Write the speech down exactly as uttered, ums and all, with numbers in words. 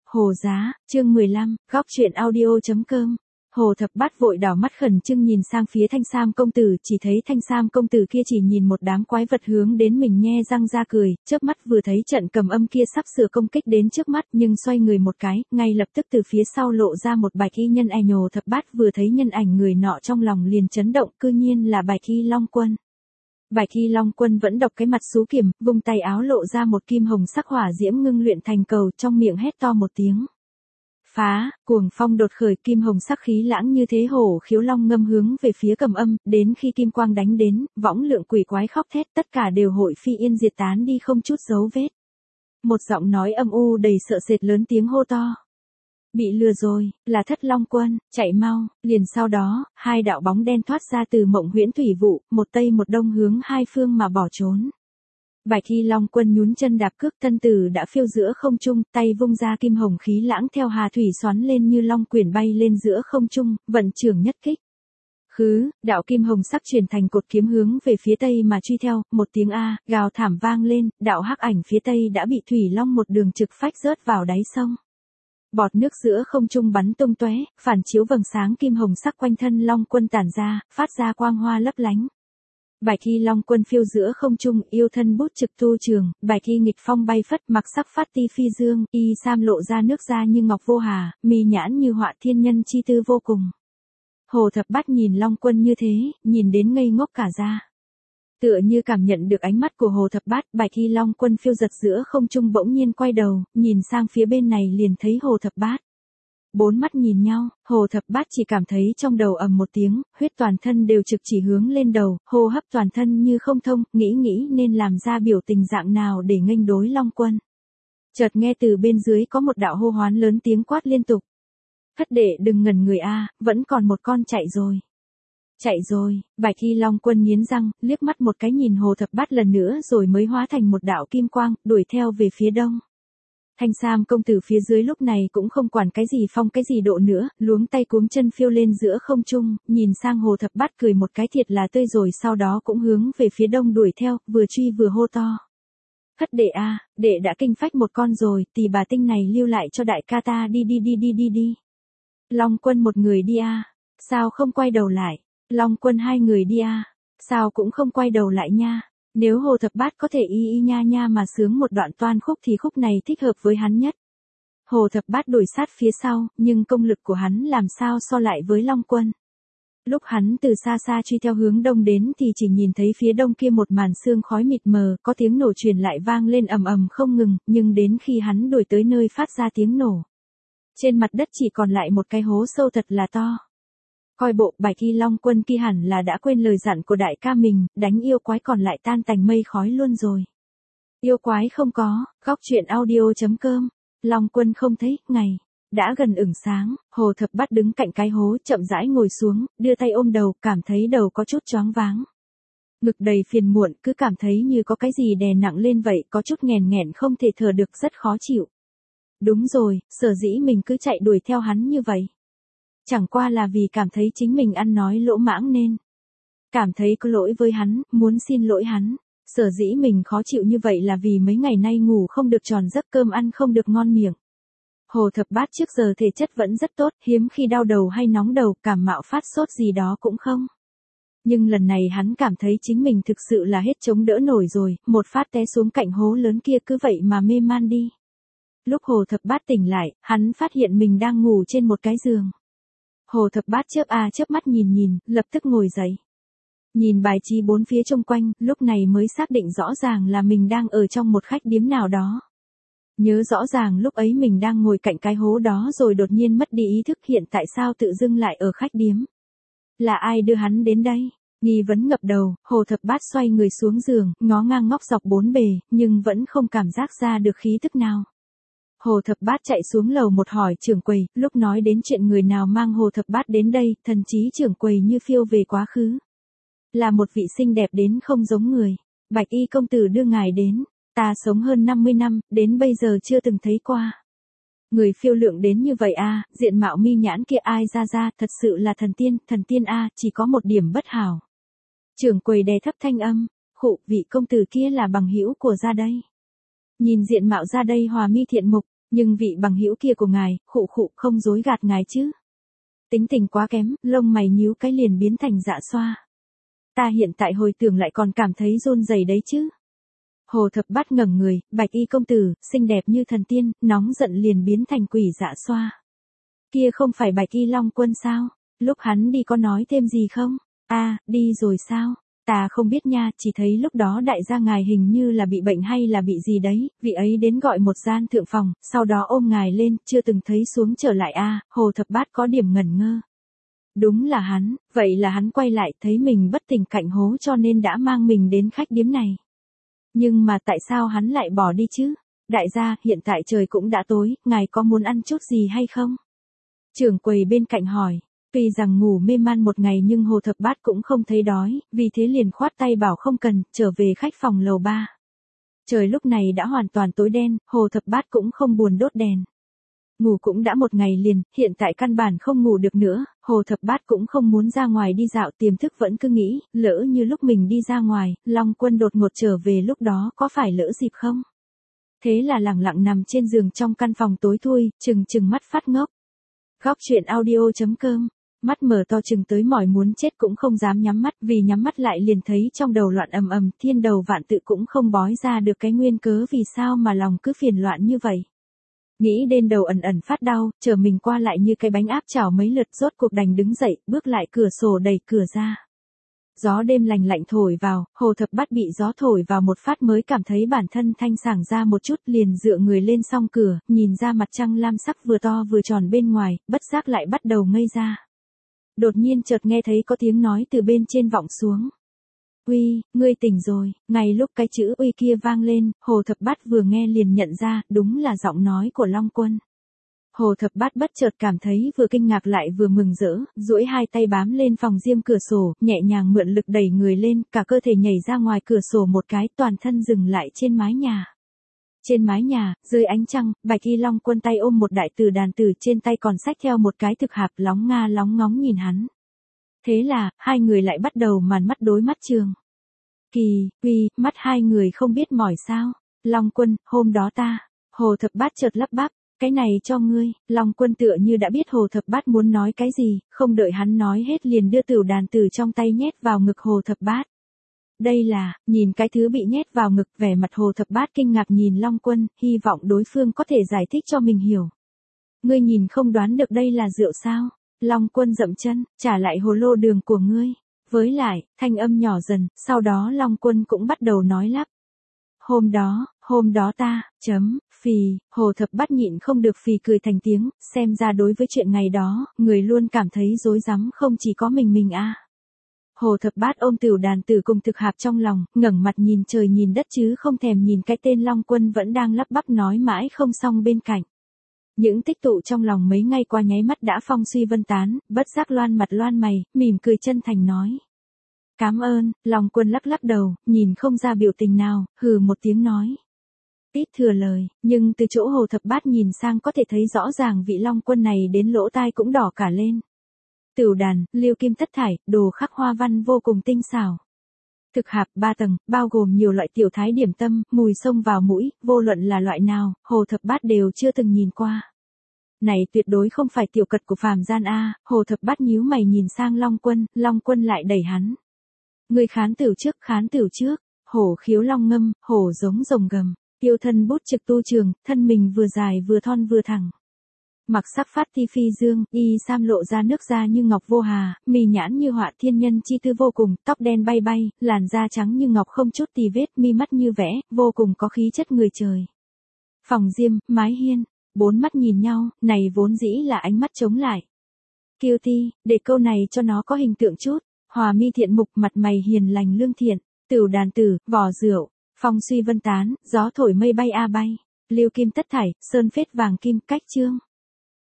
Hồ Giá, chương mười lăm, góc truyện audio.com. Hồ Thập Bát vội đảo mắt khẩn trương nhìn sang phía Thanh Sam công tử, chỉ thấy Thanh Sam công tử kia chỉ nhìn một đám quái vật hướng đến mình nhe răng ra cười, chớp mắt vừa thấy trận cầm âm kia sắp sửa công kích đến trước mắt, nhưng xoay người một cái, ngay lập tức từ phía sau lộ ra một bạch y nhân ảnh. Hồ Thập Bát vừa thấy nhân ảnh người nọ trong lòng liền chấn động, cư nhiên là Bạch Y Long Quân. Bạch Y Long Quân vẫn độc cái mặt xú kiềm, vung tay áo lộ ra một kim hồng sắc hỏa diễm ngưng luyện thành cầu, trong miệng hét to một tiếng. Phá, cuồng phong đột khởi, kim hồng sắc khí lãng như thế hổ khiếu long ngâm hướng về phía cầm âm, đến khi kim quang đánh đến, võng lượng quỷ quái khóc thét, tất cả đều hội phi yên diệt tán đi không chút dấu vết. Một giọng nói âm u đầy sợ sệt lớn tiếng hô to. Bị lừa rồi, là Thất Long Quân, chạy mau. Liền sau đó, hai đạo bóng đen thoát ra từ mộng huyễn thủy vụ, một tây một đông hướng hai phương mà bỏ trốn. Bạch Y Long Quân nhún chân đạp cước, thân tử đã phiêu giữa không trung, tay vung ra kim hồng khí lãng theo hà thủy xoắn lên như long quyển bay lên giữa không trung, vận trưởng nhất kích. Khứ, đạo kim hồng sắc chuyển thành cột kiếm hướng về phía tây mà truy theo, một tiếng a, gào thảm vang lên, đạo hắc ảnh phía tây đã bị thủy long một đường trực phách rớt vào đáy sông. Bọt nước giữa không trung bắn tung tóe, phản chiếu vầng sáng kim hồng sắc quanh thân Long Quân tản ra, phát ra quang hoa lấp lánh. Bạch Y Long Quân phiêu giữa không trung, yêu thân bút trực tu trường, bạch y nghịch phong bay phất, mặc sắc phát ti phi dương, y sam lộ ra nước da như ngọc vô hà, mi nhãn như họa thiên nhân chi tư vô cùng. Hồ Thập Bát nhìn Long Quân như thế, nhìn đến ngây ngốc cả ra. Tựa như cảm nhận được ánh mắt của Hồ Thập Bát, Bạch Y Long Quân phiêu giật giữa không trung bỗng nhiên quay đầu, nhìn sang phía bên này liền thấy Hồ Thập Bát. Bốn mắt nhìn nhau, Hồ Thập Bát chỉ cảm thấy trong đầu ầm một tiếng, huyết toàn thân đều trực chỉ hướng lên đầu, hô hấp toàn thân như không thông, nghĩ nghĩ nên làm ra biểu tình dạng nào để nghênh đối Long Quân. Chợt nghe từ bên dưới có một đạo hô hoán lớn tiếng quát liên tục. Thất đệ đừng ngẩn người a, vẫn còn một con chạy rồi. Chạy rồi, Bạch Y Long Quân nghiến răng, liếc mắt một cái nhìn Hồ Thập Bát lần nữa rồi mới hóa thành một đạo kim quang, đuổi theo về phía đông. Thanh Sam công tử phía dưới lúc này cũng không quản cái gì phong cái gì độ nữa, luống tay cuống chân phiêu lên giữa không trung, nhìn sang Hồ Thập Bát cười một cái thiệt là tươi rồi sau đó cũng hướng về phía đông đuổi theo, vừa truy vừa hô to. Thất đệ a, đệ đã kinh phách một con rồi, tỳ bà tinh này lưu lại cho đại ca ta đi đi đi đi đi đi. Long Quân một người đi a, sao không quay đầu lại? Long Quân hai người đi a, sao cũng không quay đầu lại nha. Nếu Hồ Thập Bát có thể y y nha nha mà sướng một đoạn toan khúc thì khúc này thích hợp với hắn nhất. Hồ Thập Bát đuổi sát phía sau, nhưng công lực của hắn làm sao so lại với Long Quân. Lúc hắn từ xa xa truy theo hướng đông đến thì chỉ nhìn thấy phía đông kia một màn sương khói mịt mờ, có tiếng nổ truyền lại vang lên ầm ầm không ngừng, nhưng đến khi hắn đuổi tới nơi phát ra tiếng nổ, trên mặt đất chỉ còn lại một cái hố sâu thật là to. Coi bộ Bạch Y Long Quân kia hẳn là đã quên lời dặn của đại ca mình, đánh yêu quái còn lại tan tành mây khói luôn rồi. Yêu quái không có, góc truyện audio.com. Long Quân không thấy, ngày đã gần ửng sáng, Hồ Thập Bát đứng cạnh cái hố, chậm rãi ngồi xuống, đưa tay ôm đầu, cảm thấy đầu có chút choáng váng. Ngực đầy phiền muộn, cứ cảm thấy như có cái gì đè nặng lên vậy, có chút nghèn nghẹn không thể thở được, rất khó chịu. Đúng rồi, sở dĩ mình cứ chạy đuổi theo hắn như vậy. Chẳng qua là vì cảm thấy chính mình ăn nói lỗ mãng nên. Cảm thấy có lỗi với hắn, muốn xin lỗi hắn. Sở dĩ mình khó chịu như vậy là vì mấy ngày nay ngủ không được tròn giấc, cơm ăn không được ngon miệng. Hồ Thập Bát trước giờ thể chất vẫn rất tốt, hiếm khi đau đầu hay nóng đầu, cảm mạo phát sốt gì đó cũng không. Nhưng lần này hắn cảm thấy chính mình thực sự là hết chống đỡ nổi rồi, một phát té xuống cạnh hố lớn kia cứ vậy mà mê man đi. Lúc Hồ Thập Bát tỉnh lại, hắn phát hiện mình đang ngủ trên một cái giường. Hồ Thập Bát chớp a chớp mắt nhìn nhìn, lập tức ngồi dậy. Nhìn bài trí bốn phía xung quanh, lúc này mới xác định rõ ràng là mình đang ở trong một khách điếm nào đó. Nhớ rõ ràng lúc ấy mình đang ngồi cạnh cái hố đó rồi đột nhiên mất đi ý thức, hiện tại sao tự dưng lại ở khách điếm. Là ai đưa hắn đến đây? Nghi vấn ngập đầu, Hồ Thập Bát xoay người xuống giường, ngó ngang ngóc dọc bốn bề, nhưng vẫn không cảm giác ra được khí tức nào. Hồ Thập Bát chạy xuống lầu một hỏi trưởng quầy, lúc nói đến chuyện người nào mang Hồ Thập Bát đến đây, thần trí trưởng quầy như phiêu về quá khứ. Là một vị xinh đẹp đến không giống người. Bạch Y công tử đưa ngài đến, ta sống hơn năm mươi năm, đến bây giờ chưa từng thấy qua. Người phiêu lượng đến như vậy a, diện mạo mi nhãn kia ai ra ra, thật sự là thần tiên, thần tiên a, chỉ có một điểm bất hảo. Trưởng quầy đè thấp thanh âm, khụ, vị công tử kia là bằng hữu của ra đây. Nhìn diện mạo ra đây hòa mi thiện mục, Nhưng vị bằng hữu kia của ngài, khụ khụ không dối gạt ngài chứ. Tính tình quá kém, lông mày nhíu cái liền biến thành dạ xoa. Ta hiện tại hồi tưởng lại còn cảm thấy run rẩy đấy chứ. Hồ Thập Bát ngẩng người, Bạch Y công tử, xinh đẹp như thần tiên, nóng giận liền biến thành quỷ dạ xoa. Kia không phải Bạch Y Long Quân sao? Lúc hắn đi có nói thêm gì không? A, à, đi rồi sao? Ta không biết nha, chỉ thấy lúc đó đại gia ngài hình như là bị bệnh hay là bị gì đấy, vị ấy đến gọi một gian thượng phòng, sau đó ôm ngài lên, chưa từng thấy xuống trở lại a. À, Hồ Thập Bát có điểm ngẩn ngơ. Đúng là hắn, vậy là hắn quay lại thấy mình bất tỉnh cạnh hố cho nên đã mang mình đến khách điếm này. Nhưng mà tại sao hắn lại bỏ đi chứ? Đại gia, hiện tại trời cũng đã tối, ngài có muốn ăn chút gì hay không? Trưởng quầy bên cạnh hỏi. Tuy rằng ngủ mê man một ngày nhưng Hồ Thập Bát cũng không thấy đói, vì thế liền khoát tay bảo không cần, trở về khách phòng lầu ba. Trời lúc này đã hoàn toàn tối đen, Hồ Thập Bát cũng không buồn đốt đèn. Ngủ cũng đã một ngày liền, hiện tại căn bản không ngủ được nữa, Hồ Thập Bát cũng không muốn ra ngoài đi dạo, tiềm thức vẫn cứ nghĩ, lỡ như lúc mình đi ra ngoài, Long Quân đột ngột trở về lúc đó có phải lỡ dịp không? Thế là lẳng lặng nằm trên giường trong căn phòng tối thui, chừng chừng mắt phát ngốc. Góc truyện audio chấm com. Mắt mở to chừng tới mỏi muốn chết cũng không dám nhắm mắt, vì nhắm mắt lại liền thấy trong đầu loạn ầm ầm, thiên đầu vạn tự cũng không bói ra được cái nguyên cớ vì sao mà lòng cứ phiền loạn như vậy. Nghĩ đến đầu ẩn ẩn phát đau, chờ mình qua lại như cái bánh áp chảo mấy lượt, rốt cuộc đành đứng dậy, bước lại cửa sổ đẩy cửa ra. Gió đêm lành lạnh thổi vào, Hồ Thập Bát bị gió thổi vào một phát mới cảm thấy bản thân thanh sảng ra một chút, liền dựa người lên song cửa, nhìn ra mặt trăng lam sắc vừa to vừa tròn bên ngoài, bất giác lại bắt đầu ngây ra. Đột nhiên chợt nghe thấy có tiếng nói từ bên trên vọng xuống. Uy, ngươi tỉnh rồi. Ngay lúc cái chữ uy kia vang lên, Hồ Thập Bát vừa nghe liền nhận ra, đúng là giọng nói của Long Quân. Hồ Thập Bát bất chợt cảm thấy vừa kinh ngạc lại vừa mừng rỡ, duỗi hai tay bám lên phòng diêm cửa sổ, nhẹ nhàng mượn lực đẩy người lên, cả cơ thể nhảy ra ngoài cửa sổ một cái, toàn thân dừng lại trên mái nhà. Trên mái nhà, dưới ánh trăng, Bạch Y Long Quân tay ôm một đại tử đàn tử, trên tay còn xách theo một cái thực hạp, lóng nga lóng ngóng nhìn hắn. Thế là, hai người lại bắt đầu màn mắt đối mắt trường. Kỳ, uy, mắt hai người không biết mỏi sao. Long Quân, hôm đó ta. Hồ Thập Bát chợt lắp bắp, cái này cho ngươi. Long Quân tựa như đã biết Hồ Thập Bát muốn nói cái gì, không đợi hắn nói hết liền đưa tửu đàn tử trong tay nhét vào ngực Hồ Thập Bát. Đây là, nhìn cái thứ bị nhét vào ngực, vẻ mặt Hồ Thập Bát kinh ngạc nhìn Long Quân, hy vọng đối phương có thể giải thích cho mình hiểu. Ngươi nhìn không đoán được đây là rượu sao? Long Quân dậm chân, trả lại hồ lô đường của ngươi. Với lại, thanh âm nhỏ dần, sau đó Long Quân cũng bắt đầu nói lắp. Hôm đó, hôm đó ta, chấm, phì, Hồ Thập Bát nhịn không được phì cười thành tiếng, xem ra đối với chuyện ngày đó, người luôn cảm thấy rối rắm không chỉ có mình mình a. À. Hồ Thập Bát ôm tửu đàn tử cùng thực hạp trong lòng, ngẩng mặt nhìn trời nhìn đất chứ không thèm nhìn cái tên Long Quân vẫn đang lắp bắp nói mãi không xong bên cạnh. Những tích tụ trong lòng mấy ngày qua nháy mắt đã phong suy vân tán, bất giác loan mặt loan mày, mỉm cười chân thành nói. Cám ơn, Long Quân lắc lắc đầu, nhìn không ra biểu tình nào, hừ một tiếng nói. Ít thừa lời, nhưng từ chỗ Hồ Thập Bát nhìn sang có thể thấy rõ ràng vị Long Quân này đến lỗ tai cũng đỏ cả lên. Tửu đàn, liêu kim thất thải, đồ khắc hoa văn vô cùng tinh xảo. Thực hạp ba tầng, bao gồm nhiều loại tiểu thái điểm tâm, mùi xông vào mũi, vô luận là loại nào, Hồ Thập Bát đều chưa từng nhìn qua. Này tuyệt đối không phải tiểu cật của phàm gian a. Hồ Thập Bát nhíu mày nhìn sang Long Quân, Long Quân lại đẩy hắn. Người khán tửu trước, khán tửu trước, hổ khiếu long ngâm, hổ giống rồng gầm, tiêu thân bút trực tu trường, thân mình vừa dài vừa thon vừa thẳng. Mặc sắc phát ti phi dương, y sam lộ ra nước da như ngọc vô hà, mì nhãn như họa thiên nhân chi tư vô cùng, tóc đen bay bay, làn da trắng như ngọc không chút tì vết, mi mắt như vẽ, vô cùng có khí chất người trời. Phòng diêm, mái hiên, bốn mắt nhìn nhau, này vốn dĩ là ánh mắt chống lại. Kiêu ti, để câu này cho nó có hình tượng chút, hòa mi thiện mục, mặt mày hiền lành lương thiện, tửu đàn tử, vỏ rượu, phong suy vân tán, gió thổi mây bay a bay, liêu kim tất thải, sơn phết vàng kim, cách chương.